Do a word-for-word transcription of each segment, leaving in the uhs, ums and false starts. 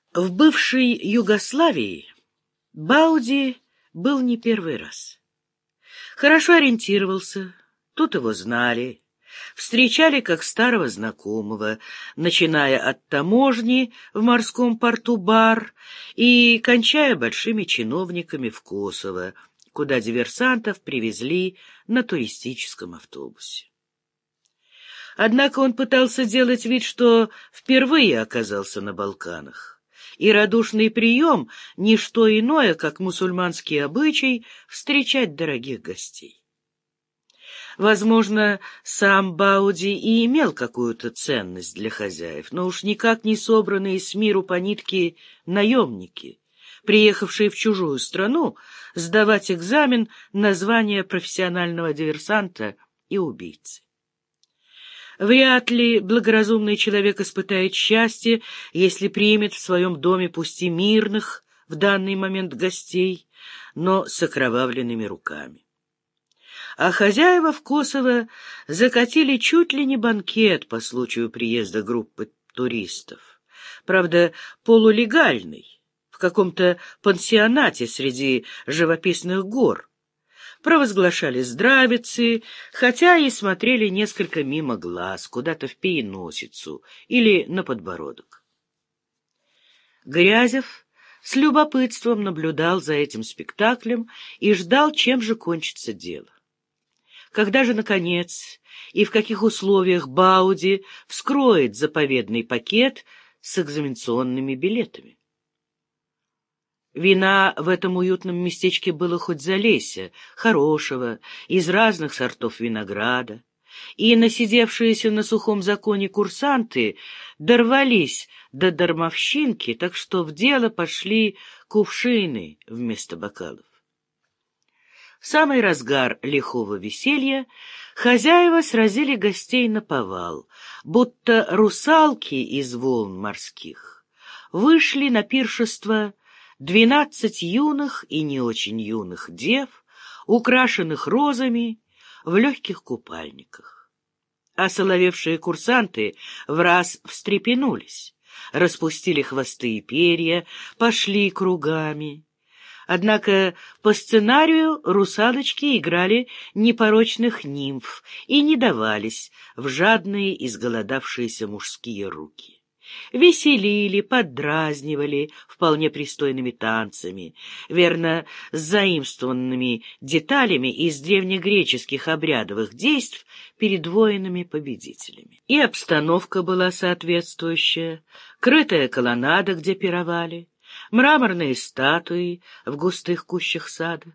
В бывшей Югославии Бауди был не первый раз. Хорошо ориентировался, тут его знали, встречали как старого знакомого, начиная от таможни в морском порту Бар и кончая большими чиновниками в Косово, куда диверсантов привезли на туристическом автобусе. Однако он пытался делать вид, что впервые оказался на Балканах. И радушный прием — не что иное, как мусульманский обычай встречать дорогих гостей. Возможно, сам Бауди и имел какую-то ценность для хозяев, но уж никак не собранные с миру по нитке наемники, приехавшие в чужую страну сдавать экзамен на звание профессионального диверсанта и убийцы. Вряд ли благоразумный человек испытает счастье, если примет в своем доме пусть и мирных в данный момент гостей, но с окровавленными руками. А хозяева в Косово закатили чуть ли не банкет по случаю приезда группы туристов. Правда, полулегальный, в каком-то пансионате среди живописных гор. Провозглашали здравицы, хотя и смотрели несколько мимо глаз, куда-то в переносицу или на подбородок. Грязев с любопытством наблюдал за этим спектаклем и ждал, чем же кончится дело. Когда же, наконец, и в каких условиях Бауди вскроет заповедный пакет с экзаменационными билетами? Вина в этом уютном местечке было хоть залейся, хорошего, из разных сортов винограда, и насидевшиеся на сухом законе курсанты дорвались до дармовщинки, так что в дело пошли кувшины вместо бокалов. В самый разгар лихого веселья хозяева сразили гостей наповал, будто русалки из волн морских вышли на пиршество двенадцать юных и не очень юных дев, украшенных розами, в легких купальниках. Осоловевшие курсанты враз встрепенулись, распустили хвосты и перья, пошли кругами. Однако по сценарию русалочки играли непорочных нимф и не давались в жадные изголодавшиеся мужские руки. Веселили, поддразнивали вполне пристойными танцами, верно, с заимствованными деталями из древнегреческих обрядовых действий перед воинами-победителями. И обстановка была соответствующая: крытая колоннада, где пировали, мраморные статуи в густых кущах сада.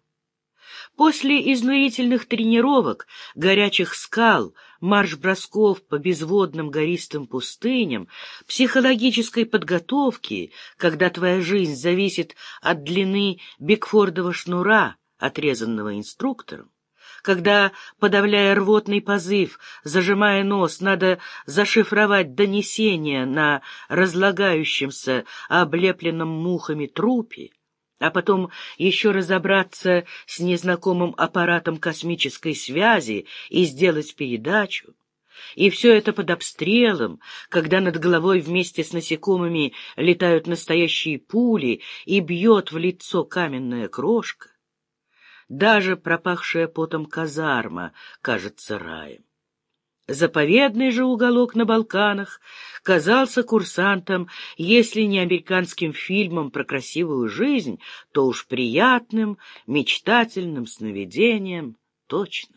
После изнурительных тренировок, горячих скал, марш-бросков по безводным гористым пустыням, психологической подготовки, когда твоя жизнь зависит от длины бигфордова шнура, отрезанного инструктором, когда, подавляя рвотный позыв, зажимая нос, надо зашифровать донесение на разлагающемся, облепленном мухами трупе, а потом еще разобраться с незнакомым аппаратом космической связи и сделать передачу. И все это под обстрелом, когда над головой вместе с насекомыми летают настоящие пули и бьет в лицо каменная крошка. Даже пропахшая потом казарма кажется раем. Заповедный же уголок на Балканах казался курсантам, если не американским фильмом про красивую жизнь, то уж приятным, мечтательным сновидением точно.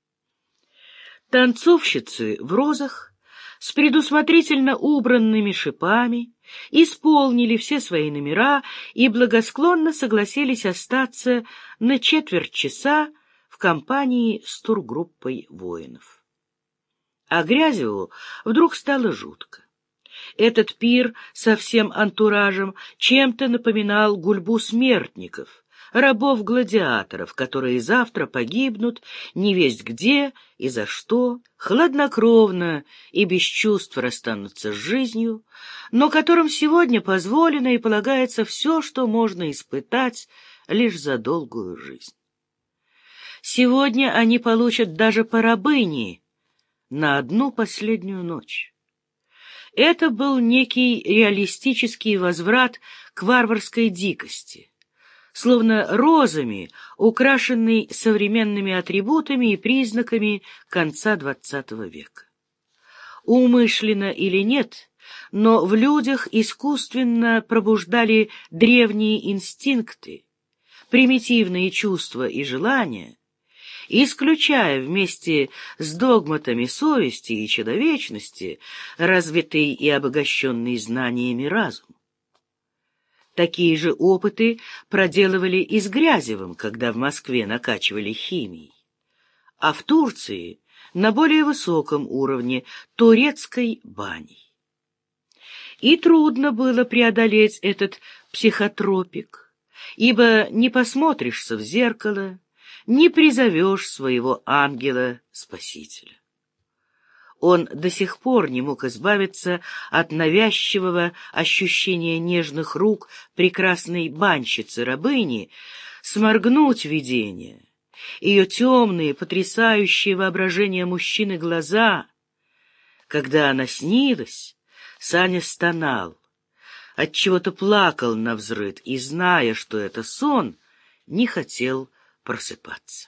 Танцовщицы в розах с предусмотрительно убранными шипами исполнили все свои номера и благосклонно согласились остаться на четверть часа в компании с тургруппой воинов. А Грязеву вдруг стало жутко. Этот пир со всем антуражем чем-то напоминал гульбу смертников, рабов-гладиаторов, которые завтра погибнут невесть где и за что, хладнокровно и без чувств расстанутся с жизнью, но которым сегодня позволено и полагается все, что можно испытать лишь за долгую жизнь. Сегодня они получат даже по рабыне на одну последнюю ночь. Это был некий реалистический возврат к варварской дикости, словно розами, украшенный современными атрибутами и признаками конца двадцатого века. Умышленно или нет, но в людях искусственно пробуждали древние инстинкты, примитивные чувства и желания, исключая вместе с догматами совести и человечности развитый и обогащенный знаниями разум. Такие же опыты проделывали и с Грязевым, когда в Москве накачивали химией, а в Турции на более высоком уровне турецкой баней. И трудно было преодолеть этот психотропик, ибо не посмотришься в зеркало, не призовешь своего ангела-спасителя. Он до сих пор не мог избавиться от навязчивого ощущения нежных рук прекрасной банщицы-рабыни, сморгнуть видение, ее темные, потрясающие воображение мужчины глаза. Когда она снилась, Саня стонал, отчего-то плакал навзрыд и, зная, что это сон, не хотел просыпаться.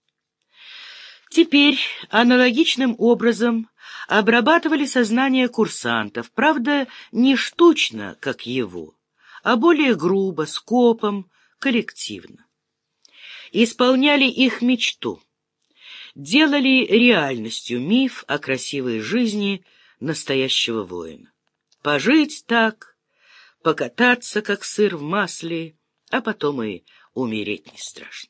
Теперь аналогичным образом обрабатывали сознание курсантов, правда, не штучно, как его, а более грубо, скопом, коллективно. Исполняли их мечту, делали реальностью миф о красивой жизни настоящего воина. Пожить так, покататься, как сыр в масле, а потом и умереть не страшно.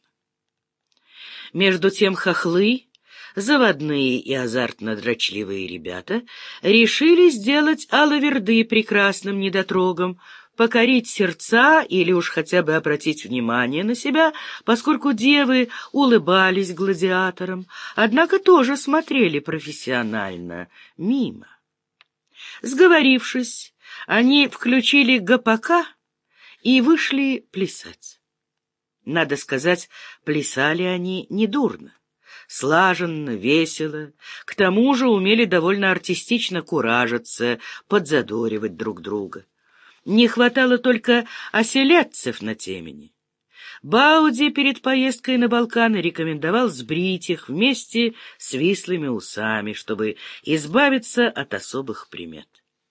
Между тем хохлы, заводные и азартно-дрочливые ребята, решили сделать Алаверды прекрасным недотрогом, покорить сердца или уж хотя бы обратить внимание на себя, поскольку девы улыбались гладиаторам, однако тоже смотрели профессионально, мимо. Сговорившись, они включили гопака и вышли плясать. Надо сказать, плясали они недурно, слаженно, весело, к тому же умели довольно артистично куражиться, подзадоривать друг друга. Не хватало только оселедцев на темени. Бауди перед поездкой на Балканы рекомендовал сбрить их вместе с вислыми усами, чтобы избавиться от особых примет.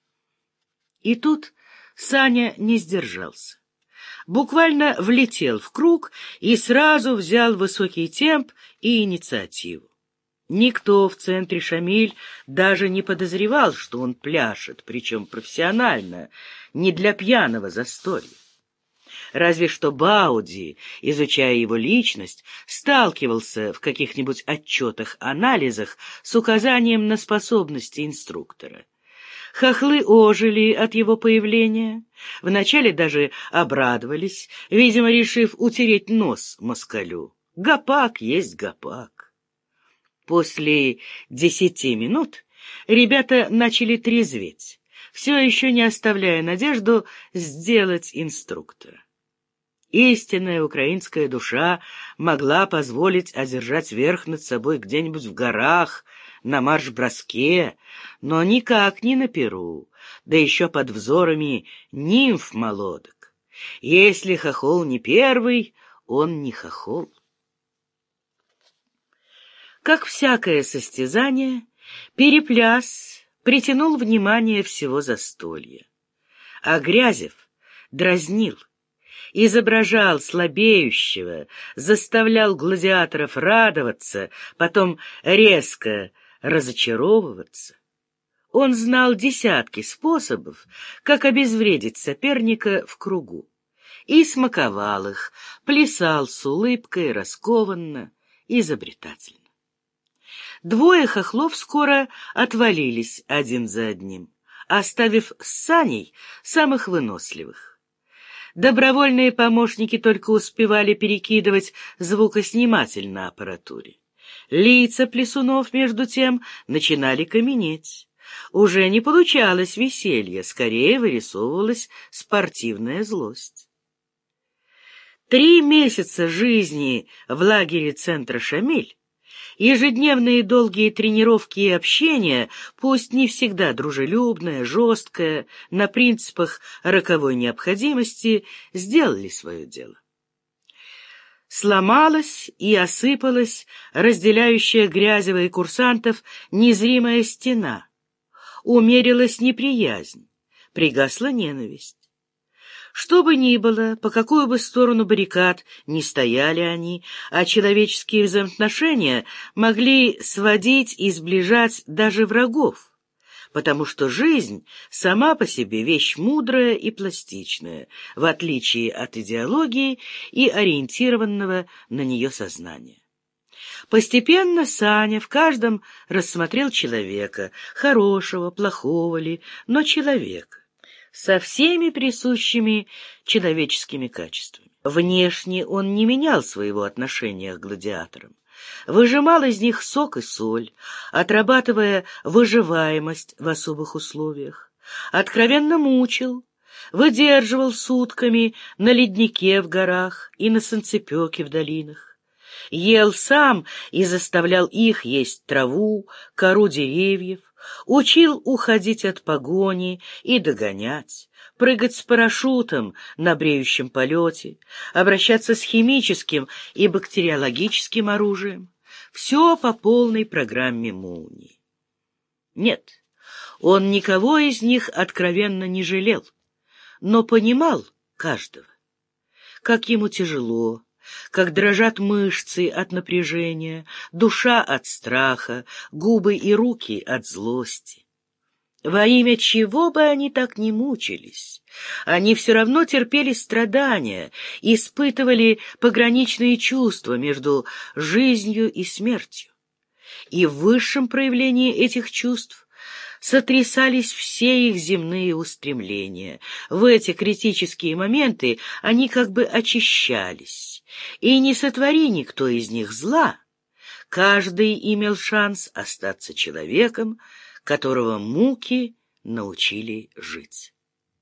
И тут Саня не сдержался. Буквально влетел в круг и сразу взял высокий темп и инициативу. Никто в центре Шамиль даже не подозревал, что он пляшет, причем профессионально, не для пьяного застолья. Разве что Бауди, изучая его личность, сталкивался в каких-нибудь отчетах-анализах с указанием на способности инструктора. Хохлы ожили от его появления, вначале даже обрадовались, видимо, решив утереть нос москалю. Гопак есть гопак. После десяти минут ребята начали трезветь, все еще не оставляя надежду сделать инструктора. Истинная украинская душа могла позволить одержать верх над собой где-нибудь в горах, на марш-броске, но никак не на Перу, да еще под взорами нимф-молодок. Если хохол не первый, он не хохол. Как всякое состязание, перепляс притянул внимание всего застолья. А Грязев дразнил, изображал слабеющего, заставлял гладиаторов радоваться, потом резко разочаровываться. Он знал десятки способов, как обезвредить соперника в кругу, и смаковал их, плясал с улыбкой, раскованно, изобретательно. Двое хохлов скоро отвалились один за одним, оставив с Саней самых выносливых. Добровольные помощники только успевали перекидывать звукосниматель на аппаратуре. Лица плясунов, между тем, начинали каменеть. Уже не получалось веселья, скорее вырисовывалась спортивная злость. Три месяца жизни в лагере центра Шамиль Ежедневные долгие тренировки и общение, пусть не всегда дружелюбное, жесткое, на принципах роковой необходимости, сделали свое дело. Сломалась и осыпалась разделяющая Грязева и курсантов незримая стена. Умерилась неприязнь, пригасла ненависть. Что бы ни было, по какую бы сторону баррикад ни стояли они, а человеческие взаимоотношения могли сводить и сближать даже врагов, потому что жизнь сама по себе вещь мудрая и пластичная, в отличие от идеологии и ориентированного на нее сознания. Постепенно Саня в каждом рассмотрел человека, хорошего, плохого ли, но человека, со всеми присущими человеческими качествами. Внешне он не менял своего отношения к гладиаторам, выжимал из них сок и соль, отрабатывая выживаемость в особых условиях, откровенно мучил, выдерживал сутками на леднике в горах и на солнцепеке в долинах, ел сам и заставлял их есть траву, кору деревьев, учил уходить от погони и догонять, прыгать с парашютом на бреющем полете, обращаться с химическим и бактериологическим оружием. Все по полной программе молнии. Нет, он никого из них откровенно не жалел, но понимал каждого, как ему тяжело, как дрожат мышцы от напряжения, душа от страха, губы и руки от злости. Во имя чего бы они так ни мучились, они все равно терпели страдания, испытывали пограничные чувства между жизнью и смертью. И в высшем проявлении этих чувств сотрясались все их земные устремления. В эти критические моменты они как бы очищались, и не сотвори никто из них зла, каждый имел шанс остаться человеком, которого муки научили жить.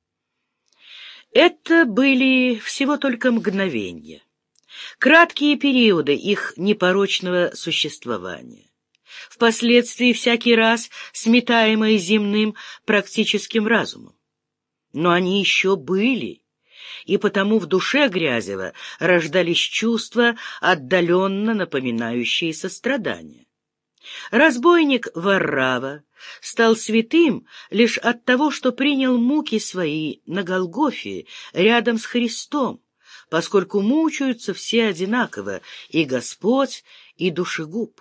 Это были всего только мгновения, краткие периоды их непорочного существования, впоследствии всякий раз сметаемые земным практическим разумом. Но они еще были, и потому в душе Грязева рождались чувства, отдаленно напоминающие сострадание. Разбойник Варрава стал святым лишь от того, что принял муки свои на Голгофе рядом с Христом, поскольку мучаются все одинаково, и Господь, и душегуб.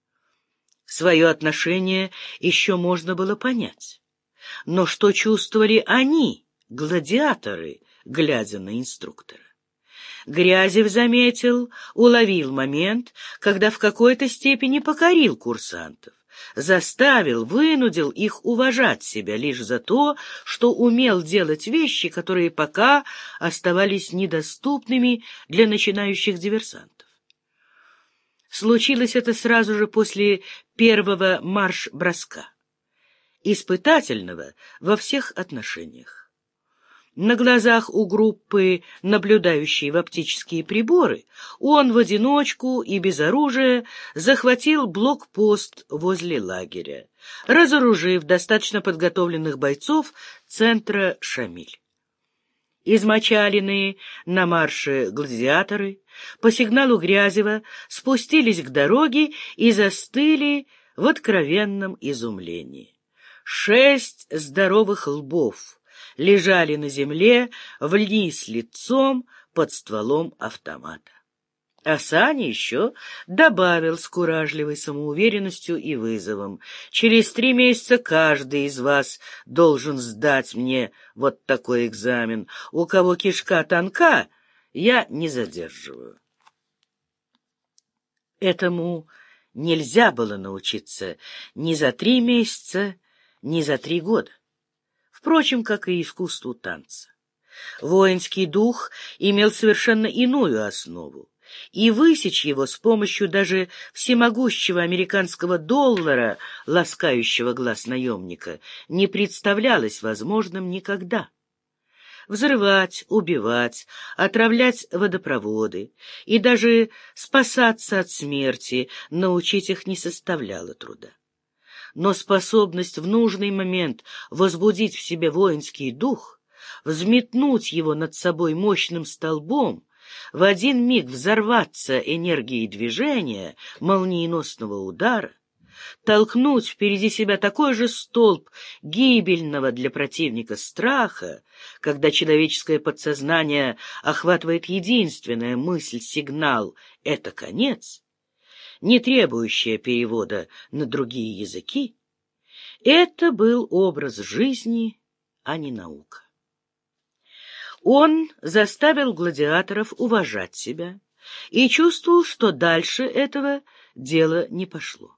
Свое отношение еще можно было понять. Но что чувствовали они, гладиаторы, глядя на инструктора? Грязев заметил, уловил момент, когда в какой-то степени покорил курсантов, заставил, вынудил их уважать себя лишь за то, что умел делать вещи, которые пока оставались недоступными для начинающих диверсантов. Случилось это сразу же после первого марш-броска, испытательного во всех отношениях. На глазах у группы, наблюдающей в оптические приборы, он в одиночку и без оружия захватил блокпост возле лагеря, разоружив достаточно подготовленных бойцов центра Шамиль. Измочаленные на марше гладиаторы по сигналу Грязева спустились к дороге и застыли в откровенном изумлении. Шесть здоровых лбов лежали на земле вниз лицом под стволом автомата. А Саня еще добавил с куражливой самоуверенностью и вызовом: «Через три месяца каждый из вас должен сдать мне вот такой экзамен. У кого кишка тонка, я не задерживаю». Этому нельзя было научиться ни за три месяца, ни за три года. Впрочем, как и искусству танца. Воинский дух имел совершенно иную основу, и высечь его с помощью даже всемогущего американского доллара, ласкающего глаз наемника, не представлялось возможным никогда. Взрывать, убивать, отравлять водопроводы и даже спасаться от смерти научить их не составляло труда. Но способность в нужный момент возбудить в себе воинский дух, взметнуть его над собой мощным столбом, в один миг взорваться энергией движения, молниеносного удара, толкнуть впереди себя такой же столб гибельного для противника страха, когда человеческое подсознание охватывает единственная мысль-сигнал — это конец, не требующая перевода на другие языки, это был образ жизни, а не наука. Он заставил гладиаторов уважать себя и чувствовал, что дальше этого дело не пошло.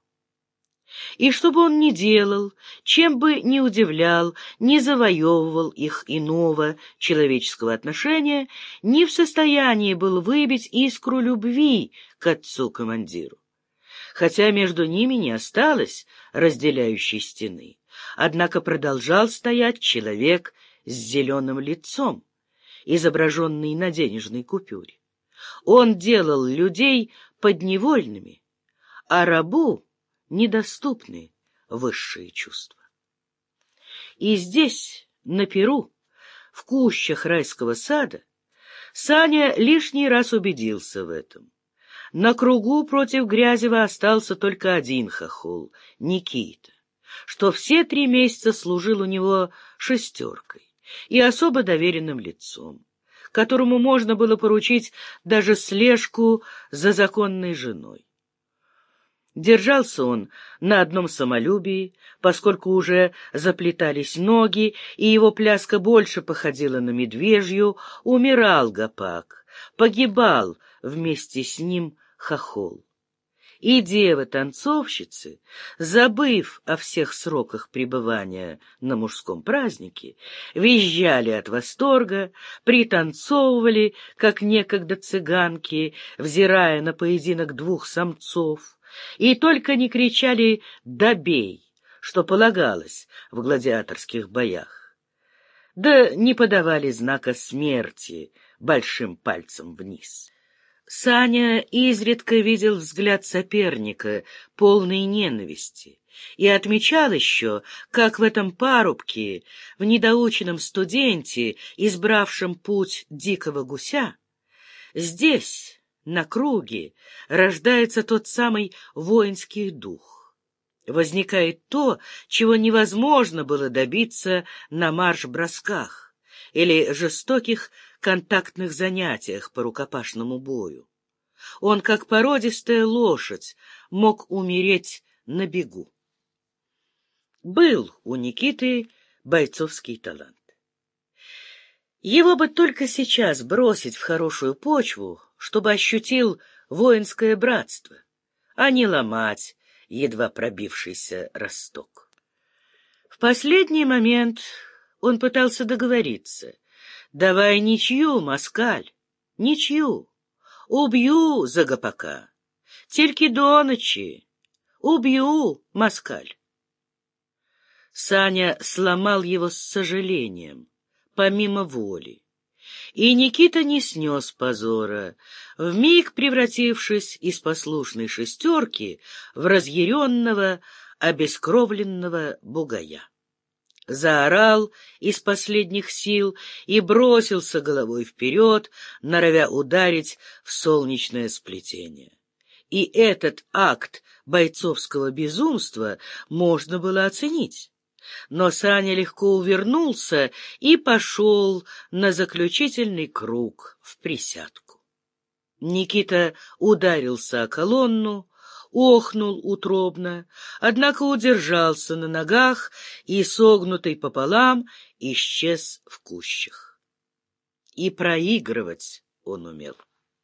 И что бы он ни делал, чем бы ни удивлял, ни завоевывал их иного человеческого отношения, не в состоянии был выбить искру любви к отцу-командиру. Хотя между ними не осталось разделяющей стены, однако продолжал стоять человек с зеленым лицом, изображенный на денежной купюре. Он делал людей подневольными, а рабу недоступны высшие чувства. И здесь, на Перу, в кущах райского сада, Саня лишний раз убедился в этом. На кругу против Грязева остался только один хохол — Никита, что все три месяца служил у него шестеркой и особо доверенным лицом, которому можно было поручить даже слежку за законной женой. Держался он на одном самолюбии, поскольку уже заплетались ноги, и его пляска больше походила на медвежью, умирал Гопак, погибал вместе с ним хохол. И девы-танцовщицы, забыв о всех сроках пребывания на мужском празднике, визжали от восторга, пританцовывали, как некогда цыганки, взирая на поединок двух самцов, и только не кричали «добей», что полагалось в гладиаторских боях, да не подавали знака смерти большим пальцем вниз. Саня изредка видел взгляд соперника, полный ненависти, и отмечал еще, как в этом парубке, в недоученном студенте, избравшем путь дикого гуся, здесь, на круге, рождается тот самый воинский дух. Возникает то, чего невозможно было добиться на марш-бросках или жестоких контактных занятиях по рукопашному бою. Он, как породистая лошадь, мог умереть на бегу. Был у Никиты бойцовский талант. Его бы только сейчас бросить в хорошую почву, чтобы ощутил воинское братство, а не ломать едва пробившийся росток. В последний момент он пытался договориться. «Давай ничью, москаль, ничью. Убью за Гопака. Тільки до ночи. Убью, москаль». Саня сломал его с сожалением, помимо воли. И Никита не снес позора, вмиг превратившись из послушной шестерки в разъяренного, обескровленного бугая. Заорал из последних сил и бросился головой вперед, норовя ударить в солнечное сплетение. И этот акт бойцовского безумства можно было оценить. Но Саня легко увернулся и пошел на заключительный круг в присядку. Никита ударился о колонну, охнул утробно, однако удержался на ногах и, согнутый пополам, исчез в кущах. И проигрывать он умел.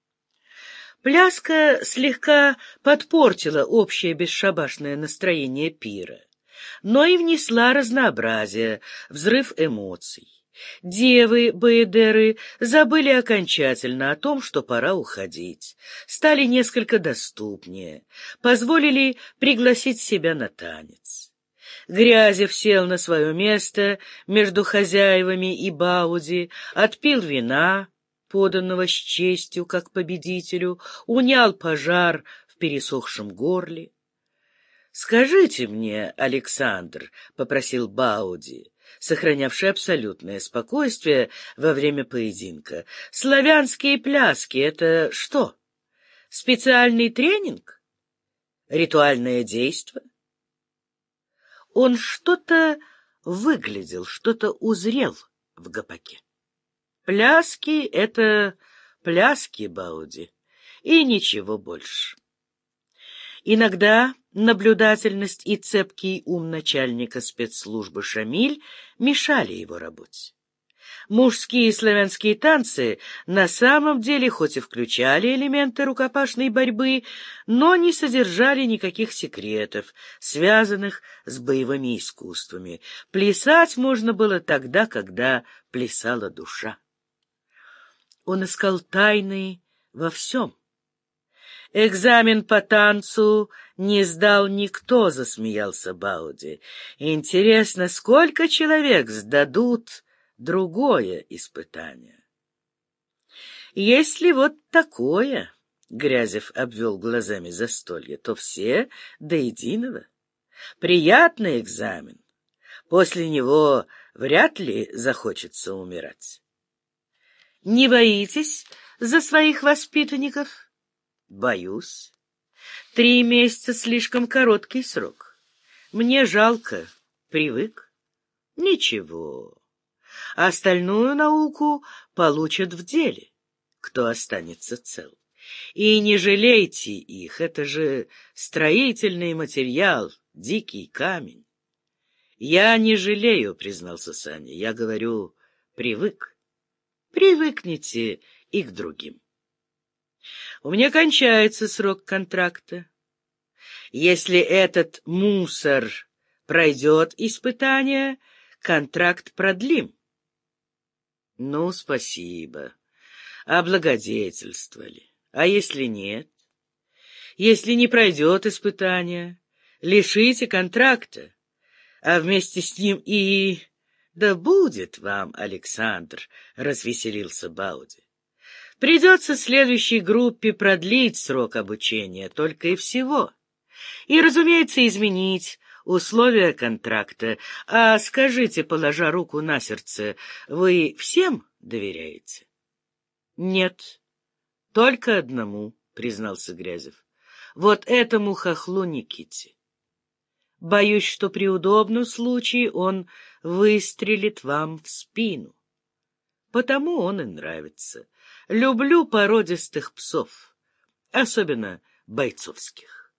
Пляска слегка подпортила общее бесшабашное настроение пира, но и внесла разнообразие, взрыв эмоций. Девы-баэдеры забыли окончательно о том, что пора уходить, стали несколько доступнее, позволили пригласить себя на танец. Грязев сел на свое место между хозяевами и Бауди, отпил вина, поданного с честью, как победителю, унял пожар в пересохшем горле. — Скажите мне, Александр, — попросил Бауди, сохранявший абсолютное спокойствие во время поединка, — славянские пляски — это что? Специальный тренинг? Ритуальное действо? Он что-то выглядел, что-то узрел в гопаке. Пляски — это пляски, Бауди, и ничего больше. Иногда наблюдательность и цепкий ум начальника спецслужбы Шамиль мешали его работе. Мужские славянские танцы на самом деле хоть и включали элементы рукопашной борьбы, но не содержали никаких секретов, связанных с боевыми искусствами. Плясать можно было тогда, когда плясала душа. Он искал тайны во всем. «Экзамен по танцу не сдал никто», — засмеялся Бауди. «Интересно, сколько человек сдадут другое испытание?» «Если вот такое», — Грязев обвел глазами застолье, — «то все до единого. Приятный экзамен. После него вряд ли захочется умирать». «Не боитесь за своих воспитанников?» «Боюсь. Три месяца — слишком короткий срок. Мне жалко, привык. Ничего. Остальную науку получат в деле, кто останется цел. И не жалейте их, это же строительный материал, дикий камень». «Я не жалею», — признался Саня, — «я говорю, привык. Привыкните и к другим. У меня кончается срок контракта. Если этот мусор пройдет испытание, контракт продлим». «Ну, спасибо. Облагодетельствовали. А если нет? Если не пройдет испытание, лишите контракта, а вместе с ним и... Да будет вам, Александр», — развеселился Бауди. «Придется следующей группе продлить срок обучения, только и всего. И, разумеется, изменить условия контракта. А скажите, положа руку на сердце, вы всем доверяете?» «Нет, только одному», — признался Грязев. «Вот этому хохлу Никите. Боюсь, что при удобном случае он выстрелит вам в спину. Потому он и нравится. Люблю породистых псов, особенно бойцовских».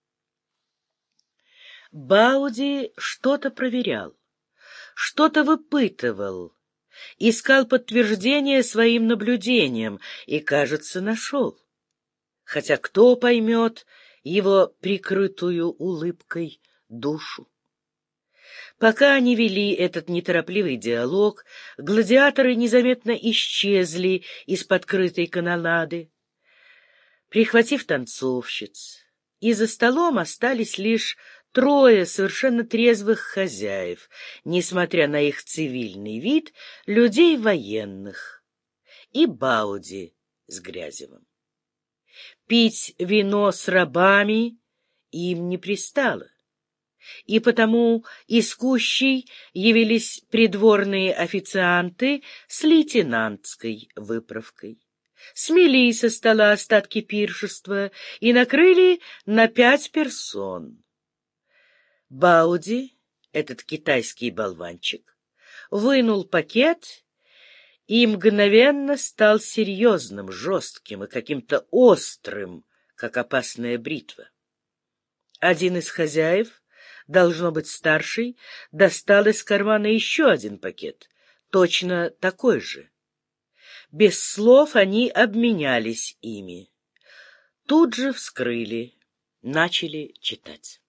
Бауди что-то проверял, что-то выпытывал, искал подтверждение своим наблюдениям и, кажется, нашел. Хотя кто поймет его прикрытую улыбкой душу? Пока они вели этот неторопливый диалог, гладиаторы незаметно исчезли из-под крытой канонады, прихватив танцовщиц, и за столом остались лишь трое совершенно трезвых хозяев, несмотря на их цивильный вид, людей военных, и Бауди с Грязевым. Пить вино с рабами им не пристало, и потому из кущей явились придворные официанты с лейтенантской выправкой, смели со стола остатки пиршества и накрыли на пять персон. Бауди, этот китайский болванчик, вынул пакет и мгновенно стал серьезным, жестким и каким-то острым, как опасная бритва. Один из хозяев, должно быть старший, достал из кармана еще один пакет, точно такой же. Без слов они обменялись ими. Тут же вскрыли, начали читать.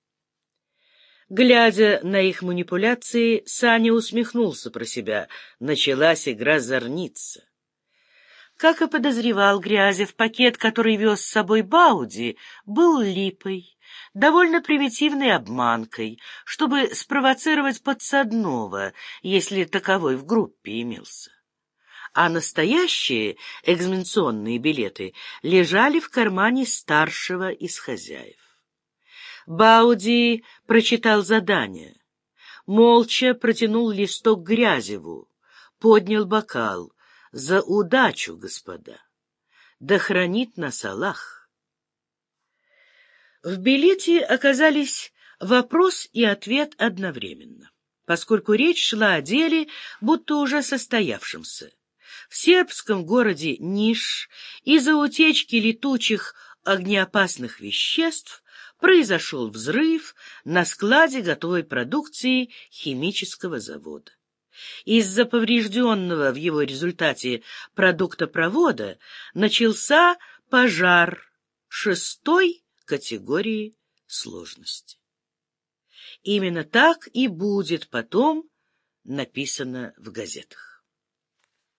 Глядя на их манипуляции, Саня усмехнулся про себя. Началась игра зорница. Как и подозревал Грязев, пакет, который вез с собой Бауди, был липой, довольно примитивной обманкой, чтобы спровоцировать подсадного, если таковой в группе имелся. А настоящие экзаменационные билеты лежали в кармане старшего из хозяев. Бауди прочитал задание, молча протянул листок Грязеву, поднял бокал. «За удачу, господа! Да хранит нас Аллах!» В билете оказались вопрос и ответ одновременно, поскольку речь шла о деле, будто уже состоявшемся. В сербском городе Ниш из-за утечки летучих огнеопасных веществ произошел взрыв на складе готовой продукции химического завода. Из-за поврежденного в его результате продуктопровода начался пожар шестой категории сложности. Именно так и будет потом написано в газетах.